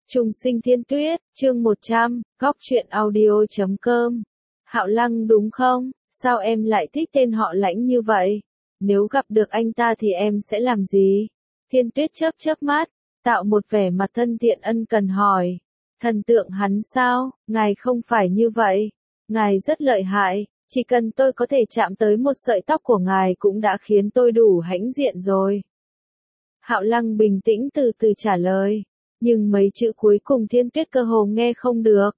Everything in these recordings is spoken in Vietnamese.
Trùng sinh thiên tuyết, chương 100, góc truyện audio.com. Hạo Lăng đúng không? Sao em lại thích tên họ Lãnh như vậy? Nếu gặp được anh ta thì em sẽ làm gì? Thiên tuyết chớp chớp mắt, tạo một vẻ mặt thân thiện ân cần hỏi. Thần tượng hắn sao? Ngài không phải như vậy. Ngài rất lợi hại, chỉ cần tôi có thể chạm tới một sợi tóc của ngài cũng đã khiến tôi đủ hãnh diện rồi. Hạo Lăng bình tĩnh từ từ trả lời. Nhưng mấy chữ cuối cùng Thiên Tuyết cơ hồ nghe không được.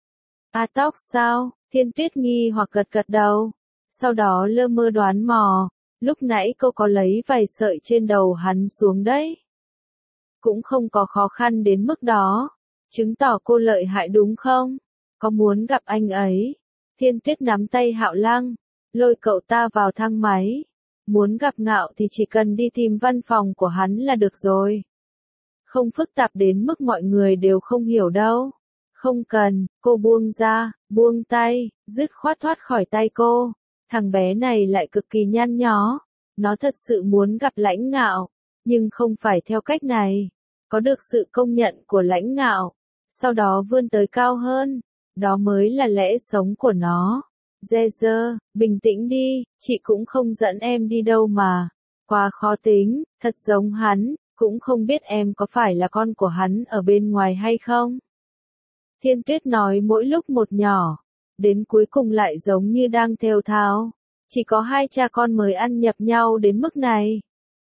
Tóc sao? Thiên Tuyết nghi hoặc gật gật đầu. Sau đó lơ mơ đoán mò. Lúc nãy cô có lấy vài sợi trên đầu hắn xuống đấy. Cũng không có khó khăn đến mức đó. Chứng tỏ cô lợi hại đúng không? Có muốn gặp anh ấy? Thiên Tuyết nắm tay Hạo Lăng, lôi cậu ta vào thang máy. Muốn gặp Ngạo thì chỉ cần đi tìm văn phòng của hắn là được rồi. Không phức tạp đến mức mọi người đều không hiểu đâu. Không cần, cô buông ra, buông tay, dứt khoát thoát khỏi tay cô. Thằng bé này lại cực kỳ nhăn nhó. Nó thật sự muốn gặp Lãnh Ngạo, nhưng không phải theo cách này. Có được sự công nhận của Lãnh Ngạo, sau đó vươn tới cao hơn. Đó mới là lẽ sống của nó. Jezer, bình tĩnh đi, chị cũng không dẫn em đi đâu mà. Quá khó tính, thật giống hắn. Cũng không biết em có phải là con của hắn ở bên ngoài hay không? Thiên Tuyết nói mỗi lúc một nhỏ, đến cuối cùng lại giống như đang thều thào. Chỉ có hai cha con mới ăn nhập nhau đến mức này.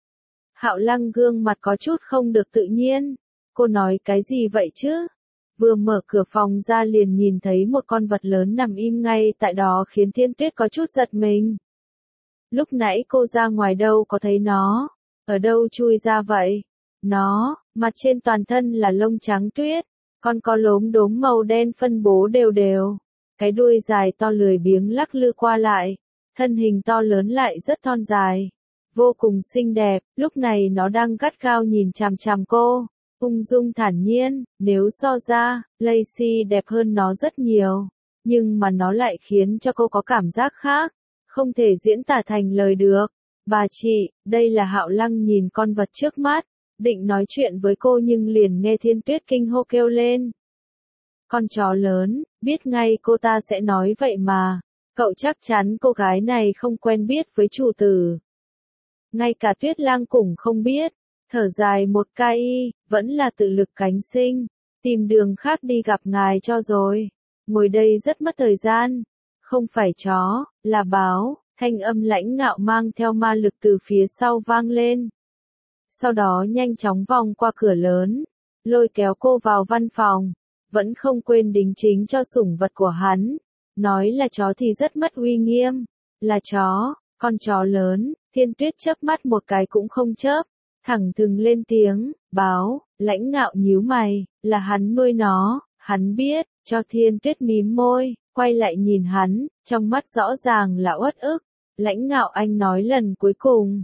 Hạo Lăng gương mặt có chút không được tự nhiên. Cô nói cái gì vậy chứ? Vừa mở cửa phòng ra liền nhìn thấy một con vật lớn nằm im ngay tại đó khiến Thiên Tuyết có chút giật mình. Lúc nãy cô ra ngoài đâu có thấy nó. Ở đâu chui ra vậy? Nó, mặt trên toàn thân là lông trắng tuyết, con có lốm đốm màu đen phân bố đều đều. Cái đuôi dài to lười biếng lắc lư qua lại, thân hình to lớn lại rất thon dài. Vô cùng xinh đẹp, lúc này nó đang gắt gao nhìn chằm chằm cô, ung dung thản nhiên, nếu so ra, Lacey đẹp hơn nó rất nhiều. Nhưng mà nó lại khiến cho cô có cảm giác khác, không thể diễn tả thành lời được. Bà chị, đây là Hạo Lăng nhìn con vật trước mắt, định nói chuyện với cô nhưng liền nghe Thiên Tuyết kinh hô kêu lên. Con chó lớn, biết ngay cô ta sẽ nói vậy mà, cậu chắc chắn cô gái này không quen biết với chủ tử. Ngay cả Tuyết Lang cũng không biết, thở dài một cái, vẫn là tự lực cánh sinh, tìm đường khác đi gặp ngài cho rồi. Ngồi đây rất mất thời gian, không phải chó, là báo. Thanh âm Lãnh Ngạo mang theo ma lực từ phía sau vang lên. Sau đó nhanh chóng vòng qua cửa lớn, lôi kéo cô vào văn phòng, vẫn không quên đính chính cho sủng vật của hắn. Nói là chó thì rất mất uy nghiêm, là chó, con chó lớn. Thiên Tuyết chớp mắt một cái cũng không chớp, thẳng thừng lên tiếng, báo. Lãnh Ngạo nhíu mày, là hắn nuôi nó, hắn biết, cho Thiên Tuyết mím môi, quay lại nhìn hắn, trong mắt rõ ràng là uất ức. Lãnh Ngạo anh nói lần cuối cùng,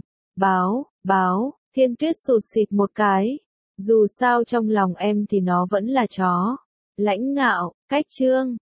báo. Thiên Tuyết sụt sịt một cái. Dù sao trong lòng em thì nó vẫn là chó. Lãnh Ngạo, cách chương.